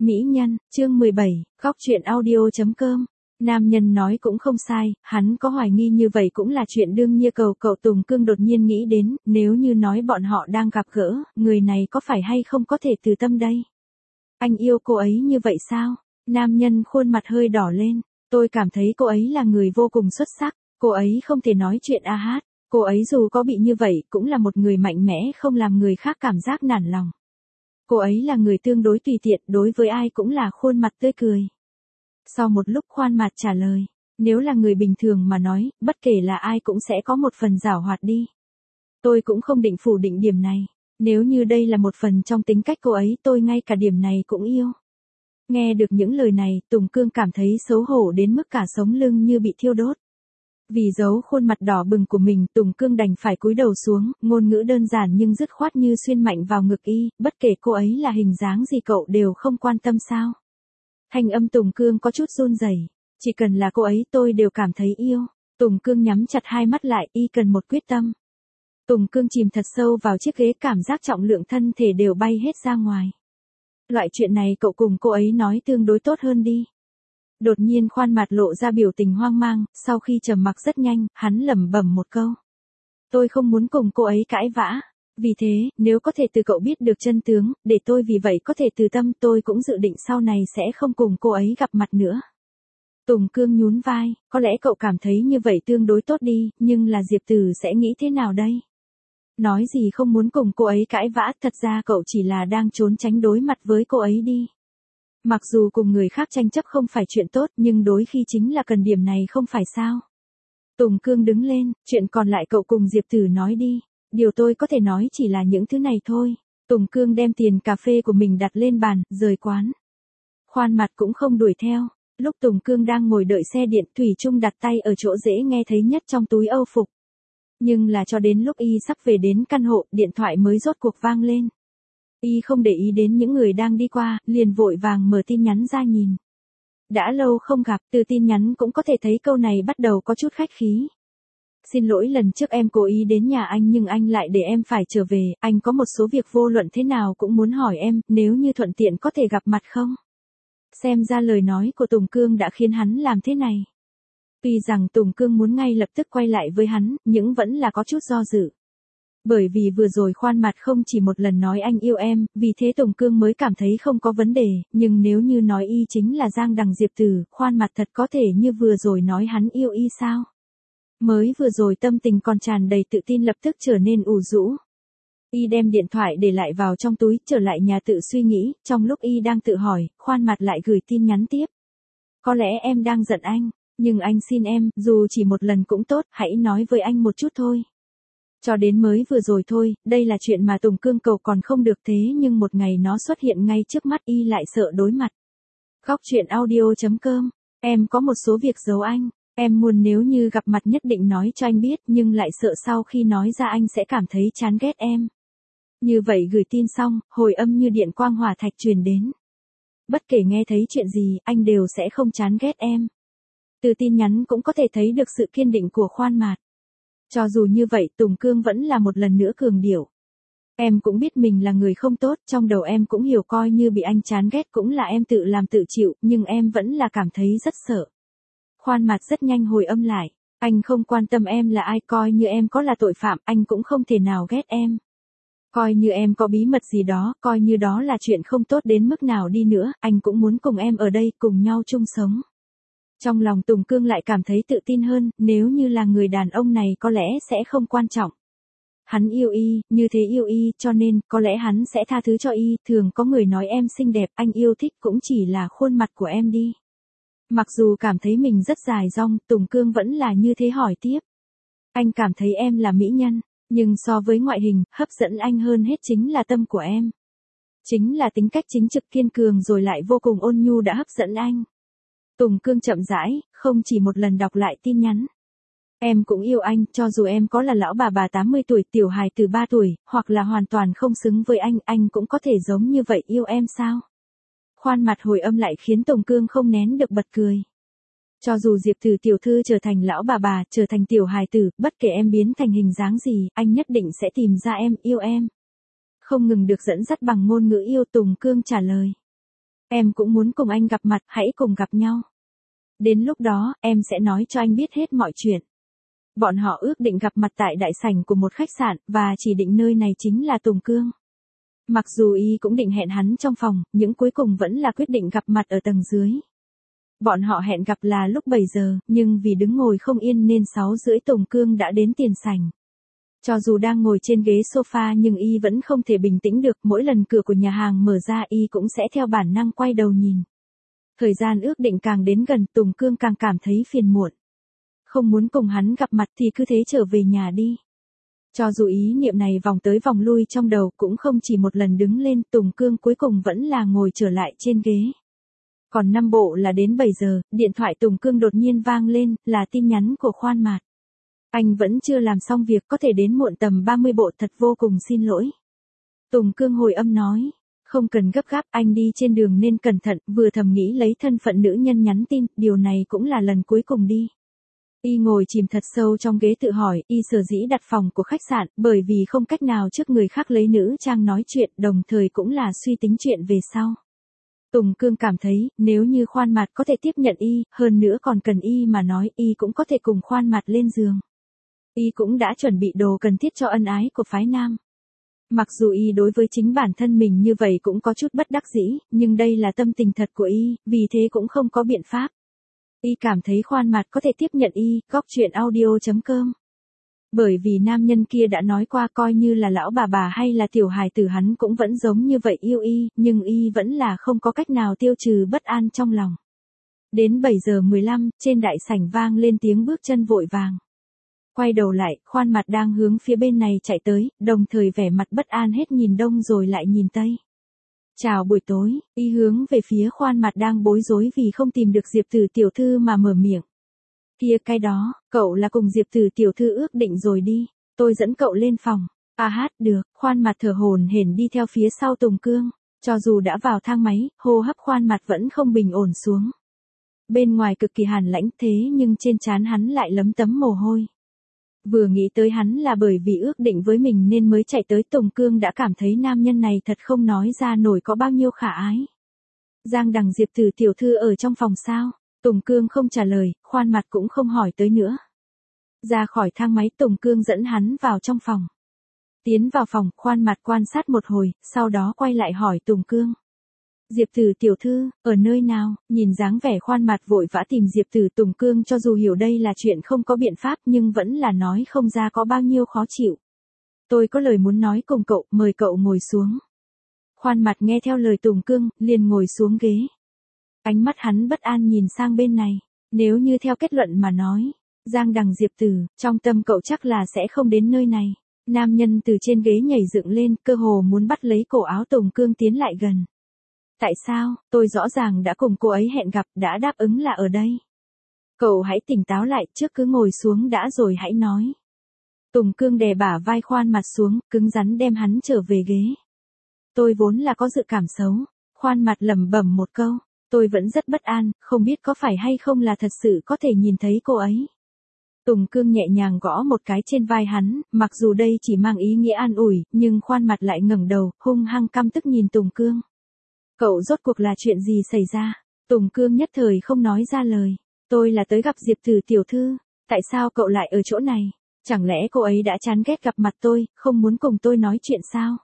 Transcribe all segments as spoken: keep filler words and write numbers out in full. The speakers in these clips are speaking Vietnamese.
Mỹ nhân, chương mười bảy, góc truyện audio.com. Nam nhân nói cũng không sai, hắn có hoài nghi như vậy cũng là chuyện đương nhiên. Cầu cậu Tùng Cương đột nhiên nghĩ đến, nếu như nói bọn họ đang gặp gỡ, người này có phải hay không có thể từ tâm đây? Anh yêu cô ấy như vậy sao? Nam nhân khuôn mặt hơi đỏ lên, tôi cảm thấy cô ấy là người vô cùng xuất sắc, cô ấy không thể nói chuyện a hát, cô ấy dù có bị như vậy cũng là một người mạnh mẽ không làm người khác cảm giác nản lòng. Cô ấy là người tương đối tùy tiện, đối với ai cũng là khuôn mặt tươi cười. Sau một lúc Khoan Mạt trả lời, nếu là người bình thường mà nói, bất kể là ai cũng sẽ có một phần giảo hoạt đi. Tôi cũng không định phủ định điểm này, nếu như đây là một phần trong tính cách cô ấy tôi ngay cả điểm này cũng yêu. Nghe được những lời này, Tùng Cương cảm thấy xấu hổ đến mức cả sống lưng như bị thiêu đốt. Vì giấu khuôn mặt đỏ bừng của mình, Tùng Cương đành phải cúi đầu xuống, ngôn ngữ đơn giản nhưng dứt khoát như xuyên mạnh vào ngực y, bất kể cô ấy là hình dáng gì cậu đều không quan tâm sao? Thanh âm Tùng Cương có chút run rẩy, chỉ cần là cô ấy tôi đều cảm thấy yêu. Tùng Cương nhắm chặt hai mắt lại, y cần một quyết tâm. Tùng Cương chìm thật sâu vào chiếc ghế, cảm giác trọng lượng thân thể đều bay hết ra ngoài. Loại chuyện này cậu cùng cô ấy nói tương đối tốt hơn đi. Đột nhiên Khoan Mạt lộ ra biểu tình hoang mang, sau khi trầm mặc rất nhanh, hắn lẩm bẩm một câu. Tôi không muốn cùng cô ấy cãi vã. Vì thế, nếu có thể từ cậu biết được chân tướng, để tôi vì vậy có thể từ tâm, tôi cũng dự định sau này sẽ không cùng cô ấy gặp mặt nữa. Tùng Cương nhún vai, có lẽ cậu cảm thấy như vậy tương đối tốt đi, nhưng là Diệp Tử sẽ nghĩ thế nào đây? Nói gì không muốn cùng cô ấy cãi vã, thật ra cậu chỉ là đang trốn tránh đối mặt với cô ấy đi. Mặc dù cùng người khác tranh chấp không phải chuyện tốt, nhưng đôi khi chính là cần điểm này không phải sao? Tùng Cương đứng lên, chuyện còn lại cậu cùng Diệp Tử nói đi. Điều tôi có thể nói chỉ là những thứ này thôi. Tùng Cương đem tiền cà phê của mình đặt lên bàn, rời quán. Khoan Mạt cũng không đuổi theo. Lúc Tùng Cương đang ngồi đợi xe điện, Thủy Chung đặt tay ở chỗ dễ nghe thấy nhất trong túi âu phục. Nhưng là cho đến lúc y sắp về đến căn hộ, điện thoại mới rốt cuộc vang lên. Y không để ý đến những người đang đi qua, liền vội vàng mở tin nhắn ra nhìn. Đã lâu không gặp, từ tin nhắn cũng có thể thấy câu này bắt đầu có chút khách khí. Xin lỗi lần trước em cố ý đến nhà anh nhưng anh lại để em phải trở về, anh có một số việc vô luận thế nào cũng muốn hỏi em, nếu như thuận tiện có thể gặp mặt không? Xem ra lời nói của Tùng Cương đã khiến hắn làm thế này. Tuy rằng Tùng Cương muốn ngay lập tức quay lại với hắn, nhưng vẫn là có chút do dự. Bởi vì vừa rồi Khoan Mạt không chỉ một lần nói anh yêu em, vì thế Tùng Cương mới cảm thấy không có vấn đề, nhưng nếu như nói y chính là Giang Đằng Diệp Tử, Khoan Mạt thật có thể như vừa rồi nói hắn yêu y sao? Mới vừa rồi tâm tình còn tràn đầy tự tin lập tức trở nên ủ rũ. Y đem điện thoại để lại vào trong túi, trở lại nhà tự suy nghĩ, trong lúc y đang tự hỏi, Khoan Mạt lại gửi tin nhắn tiếp. Có lẽ em đang giận anh, nhưng anh xin em, dù chỉ một lần cũng tốt, hãy nói với anh một chút thôi. Cho đến mới vừa rồi thôi, đây là chuyện mà Tùng Cương cầu còn không được, thế nhưng một ngày nó xuất hiện ngay trước mắt y lại sợ đối mặt. Góc truyện audio.com, em có một số việc giấu anh. Em muốn nếu như gặp mặt nhất định nói cho anh biết, nhưng lại sợ sau khi nói ra anh sẽ cảm thấy chán ghét em. Như vậy gửi tin xong, hồi âm như điện quang hỏa thạch truyền đến. Bất kể nghe thấy chuyện gì, anh đều sẽ không chán ghét em. Từ tin nhắn cũng có thể thấy được sự kiên định của Khoan Mạt. Cho dù như vậy, Tùng Cương vẫn là một lần nữa cường điệu. Em cũng biết mình là người không tốt, trong đầu em cũng hiểu coi như bị anh chán ghét cũng là em tự làm tự chịu, nhưng em vẫn là cảm thấy rất sợ. Khoan Mạt rất nhanh hồi âm lại, anh không quan tâm em là ai, coi như em có là tội phạm, anh cũng không thể nào ghét em. Coi như em có bí mật gì đó, coi như đó là chuyện không tốt đến mức nào đi nữa, anh cũng muốn cùng em ở đây, cùng nhau chung sống. Trong lòng Tùng Cương lại cảm thấy tự tin hơn, nếu như là người đàn ông này có lẽ sẽ không quan trọng. Hắn yêu y, như thế yêu y, cho nên, có lẽ hắn sẽ tha thứ cho y, thường có người nói em xinh đẹp, anh yêu thích cũng chỉ là khuôn mặt của em đi. Mặc dù cảm thấy mình rất dài dong, Tùng Cương vẫn là như thế hỏi tiếp. Anh cảm thấy em là mỹ nhân, nhưng so với ngoại hình, hấp dẫn anh hơn hết chính là tâm của em. Chính là tính cách chính trực kiên cường rồi lại vô cùng ôn nhu đã hấp dẫn anh. Tùng Cương chậm rãi, không chỉ một lần đọc lại tin nhắn. Em cũng yêu anh, cho dù em có là lão bà bà tám mươi tuổi, tiểu hài từ ba tuổi, hoặc là hoàn toàn không xứng với anh, anh cũng có thể giống như vậy yêu em sao? Khoan Mạt hồi âm lại khiến Tùng Cương không nén được bật cười. Cho dù Diệp Tử tiểu thư trở thành lão bà bà, trở thành tiểu hài tử, bất kể em biến thành hình dáng gì, anh nhất định sẽ tìm ra em, yêu em. Không ngừng được dẫn dắt bằng ngôn ngữ yêu, Tùng Cương trả lời. Em cũng muốn cùng anh gặp mặt, hãy cùng gặp nhau. Đến lúc đó, em sẽ nói cho anh biết hết mọi chuyện. Bọn họ ước định gặp mặt tại đại sảnh của một khách sạn, và chỉ định nơi này chính là Tùng Cương. Mặc dù y cũng định hẹn hắn trong phòng, nhưng cuối cùng vẫn là quyết định gặp mặt ở tầng dưới. Bọn họ hẹn gặp là lúc bảy giờ, nhưng vì đứng ngồi không yên nên sáu rưỡi Tùng Cương đã đến tiền sảnh. Cho dù đang ngồi trên ghế sofa nhưng y vẫn không thể bình tĩnh được, mỗi lần cửa của nhà hàng mở ra y cũng sẽ theo bản năng quay đầu nhìn. Thời gian ước định càng đến gần, Tùng Cương càng cảm thấy phiền muộn. Không muốn cùng hắn gặp mặt thì cứ thế trở về nhà đi. Cho dù ý niệm này vòng tới vòng lui trong đầu cũng không chỉ một lần đứng lên, Tùng Cương cuối cùng vẫn là ngồi trở lại trên ghế. Còn năm bộ là đến bảy giờ, điện thoại Tùng Cương đột nhiên vang lên, là tin nhắn của Khoan Mạt. Anh vẫn chưa làm xong việc, có thể đến muộn tầm ba mươi bộ, thật vô cùng xin lỗi. Tùng Cương hồi âm nói, không cần gấp gáp, anh đi trên đường nên cẩn thận, vừa thầm nghĩ lấy thân phận nữ nhân nhắn tin, điều này cũng là lần cuối cùng đi. Y ngồi chìm thật sâu trong ghế tự hỏi, y sở dĩ đặt phòng của khách sạn, bởi vì không cách nào trước người khác lấy nữ trang nói chuyện, đồng thời cũng là suy tính chuyện về sau. Tùng Cương cảm thấy, nếu như Khoan Mạt có thể tiếp nhận y, hơn nữa còn cần y mà nói, y cũng có thể cùng Khoan Mạt lên giường. Y cũng đã chuẩn bị đồ cần thiết cho ân ái của phái nam. Mặc dù y đối với chính bản thân mình như vậy cũng có chút bất đắc dĩ, nhưng đây là tâm tình thật của y, vì thế cũng không có biện pháp. Y cảm thấy Khoan Mạt có thể tiếp nhận y, góc chuyện audio chấm com. Bởi vì nam nhân kia đã nói qua, coi như là lão bà bà hay là tiểu hài tử hắn cũng vẫn giống như vậy yêu y, nhưng y vẫn là không có cách nào tiêu trừ bất an trong lòng. Đến bảy giờ mười lăm, trên đại sảnh vang lên tiếng bước chân vội vàng. Quay đầu lại, Khoan Mạt đang hướng phía bên này chạy tới, đồng thời vẻ mặt bất an hết nhìn đông rồi lại nhìn tây. Chào buổi tối, y hướng về phía Khoan Mạt đang bối rối vì không tìm được Diệp Tử tiểu thư mà mở miệng. Kia cái đó, cậu là cùng Diệp Tử tiểu thư ước định rồi đi, tôi dẫn cậu lên phòng. À hát, được, Khoan Mạt thở hổn hển đi theo phía sau Tùng Cương, cho dù đã vào thang máy, hô hấp Khoan Mạt vẫn không bình ổn xuống. Bên ngoài cực kỳ hàn lãnh thế nhưng trên trán hắn lại lấm tấm mồ hôi. Vừa nghĩ tới hắn là bởi vì ước định với mình nên mới chạy tới, Tùng Cương đã cảm thấy nam nhân này thật không nói ra nổi có bao nhiêu khả ái. Giang Đằng Diệp Tử tiểu thư ở trong phòng sao? Tùng Cương không trả lời, Khoan Mạt cũng không hỏi tới nữa. Ra khỏi thang máy, Tùng Cương dẫn hắn vào trong phòng. Tiến vào phòng, Khoan Mạt quan sát một hồi, sau đó quay lại hỏi Tùng Cương. Diệp Tử tiểu thư, ở nơi nào? Nhìn dáng vẻ Khoan Mạt vội vã tìm Diệp Tử, Tùng Cương cho dù hiểu đây là chuyện không có biện pháp nhưng vẫn là nói không ra có bao nhiêu khó chịu. Tôi có lời muốn nói cùng cậu, mời cậu ngồi xuống. Khoan Mạt nghe theo lời Tùng Cương, liền ngồi xuống ghế. Ánh mắt hắn bất an nhìn sang bên này, nếu như theo kết luận mà nói, Giang Đằng Diệp Tử, trong tâm cậu chắc là sẽ không đến nơi này. Nam nhân từ trên ghế nhảy dựng lên, cơ hồ muốn bắt lấy cổ áo Tùng Cương tiến lại gần. Tại sao, tôi rõ ràng đã cùng cô ấy hẹn gặp, đã đáp ứng là ở đây. Cậu hãy tỉnh táo lại, trước cứ ngồi xuống đã rồi hãy nói. Tùng Cương đè bả vai Khoan Mạt xuống, cứng rắn đem hắn trở về ghế. Tôi vốn là có dự cảm xấu. Khoan Mạt lẩm bẩm một câu, tôi vẫn rất bất an, không biết có phải hay không là thật sự có thể nhìn thấy cô ấy. Tùng Cương nhẹ nhàng gõ một cái trên vai hắn, mặc dù đây chỉ mang ý nghĩa an ủi, nhưng Khoan Mạt lại ngẩng đầu, hung hăng căm tức nhìn Tùng Cương. Cậu rốt cuộc là chuyện gì xảy ra? Tùng Cương nhất thời không nói ra lời. Tôi là tới gặp Diệp Tử tiểu thư, tại sao cậu lại ở chỗ này? Chẳng lẽ cô ấy đã chán ghét gặp mặt tôi, không muốn cùng tôi nói chuyện sao?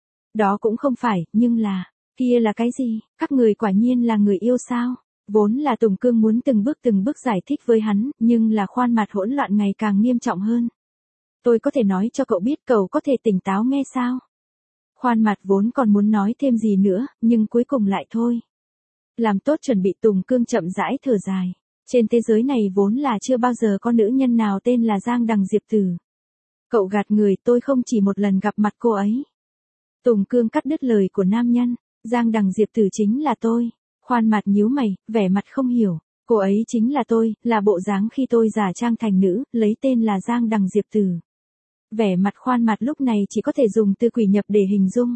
Đó cũng không phải, nhưng là, kia là cái gì? Các người quả nhiên là người yêu sao? Vốn là Tùng Cương muốn từng bước từng bước giải thích với hắn, nhưng là Khoan Mạt hỗn loạn ngày càng nghiêm trọng hơn. Tôi có thể nói cho cậu biết, cậu có thể tỉnh táo nghe sao? Khoan Mạt vốn còn muốn nói thêm gì nữa, nhưng cuối cùng lại thôi. Làm tốt chuẩn bị, Tùng Cương chậm rãi thở dài. Trên thế giới này vốn là chưa bao giờ có nữ nhân nào tên là Giang Đằng Diệp Tử. Cậu gạt người, tôi không chỉ một lần gặp mặt cô ấy. Tùng Cương cắt đứt lời của nam nhân. Giang Đằng Diệp Tử chính là tôi. Khoan Mạt nhíu mày, vẻ mặt không hiểu. Cô ấy chính là tôi, là bộ dáng khi tôi giả trang thành nữ, lấy tên là Giang Đằng Diệp Tử. Vẻ mặt Khoan Mạt lúc này chỉ có thể dùng từ quỷ nhập để hình dung.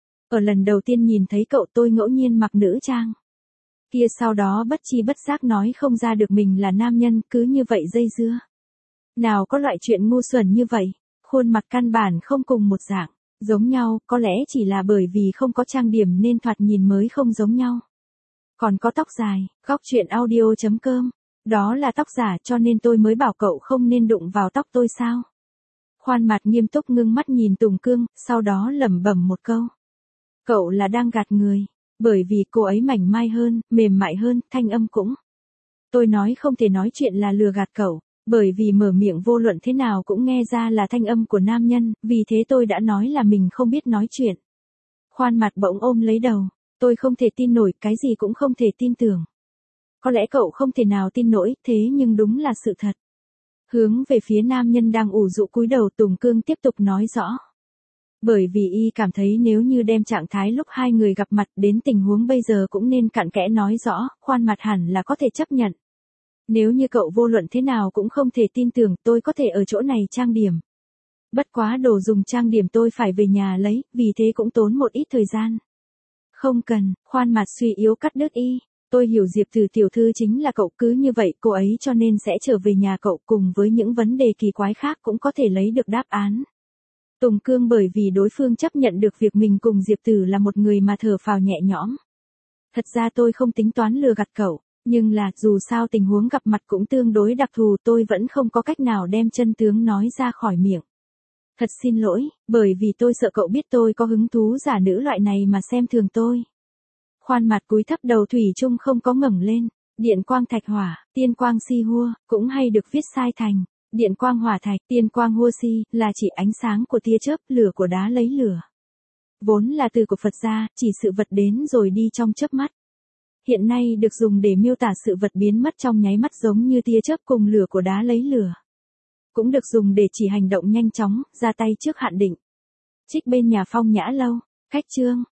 Ở lần đầu tiên nhìn thấy cậu tôi ngẫu nhiên mặc nữ trang. Kia sau đó bất chi bất giác nói không ra được mình là nam nhân, cứ như vậy dây dưa. Nào có loại chuyện ngu xuẩn như vậy, khuôn mặt căn bản không cùng một dạng, giống nhau, có lẽ chỉ là bởi vì không có trang điểm nên thoạt nhìn mới không giống nhau. Còn có tóc dài, góc chuyện audio.com. Đó là tóc giả cho nên tôi mới bảo cậu không nên đụng vào tóc tôi sao? Khoan Mạt nghiêm túc ngưng mắt nhìn Tùng Cương, sau đó lẩm bẩm một câu. Cậu là đang gạt người, bởi vì cô ấy mảnh mai hơn, mềm mại hơn, thanh âm cũng. Tôi nói không thể nói chuyện là lừa gạt cậu, bởi vì mở miệng vô luận thế nào cũng nghe ra là thanh âm của nam nhân, vì thế tôi đã nói là mình không biết nói chuyện. Khoan Mạt bỗng ôm lấy đầu, tôi không thể tin nổi, cái gì cũng không thể tin tưởng. Có lẽ cậu không thể nào tin nổi, thế nhưng đúng là sự thật. Hướng về phía nam nhân đang ủ rũ cúi đầu, Tùng Cương tiếp tục nói rõ. Bởi vì y cảm thấy nếu như đem trạng thái lúc hai người gặp mặt đến tình huống bây giờ cũng nên cặn kẽ nói rõ, Khoan Mạt hẳn là có thể chấp nhận. Nếu như cậu vô luận thế nào cũng không thể tin tưởng, tôi có thể ở chỗ này trang điểm. Bất quá đồ dùng trang điểm tôi phải về nhà lấy, vì thế cũng tốn một ít thời gian. Không cần, Khoan Mạt suy yếu cắt đứt y. Tôi hiểu Diệp Từ tiểu thư chính là cậu, cứ như vậy cô ấy cho nên sẽ trở về nhà cậu, cùng với những vấn đề kỳ quái khác cũng có thể lấy được đáp án. Tùng Cương bởi vì đối phương chấp nhận được việc mình cùng Diệp Từ là một người mà thở phào nhẹ nhõm. Thật ra tôi không tính toán lừa gạt cậu, nhưng là dù sao tình huống gặp mặt cũng tương đối đặc thù, tôi vẫn không có cách nào đem chân tướng nói ra khỏi miệng. Thật xin lỗi, bởi vì tôi sợ cậu biết tôi có hứng thú giả nữ loại này mà xem thường tôi. Khoan Mạt cúi thấp đầu, thủy chung không có ngẩng lên. Điện quang thạch hỏa, tiên quang si hua, cũng hay được viết sai thành điện quang hỏa thạch, tiên quang hua si, là chỉ ánh sáng của tia chớp, lửa của đá lấy lửa. Vốn là từ của Phật gia, chỉ sự vật đến rồi đi trong chớp mắt. Hiện nay được dùng để miêu tả sự vật biến mất trong nháy mắt, giống như tia chớp cùng lửa của đá lấy lửa. Cũng được dùng để chỉ hành động nhanh chóng, ra tay trước hạn định. Trích bên nhà Phong Nhã Lâu. Khách chương.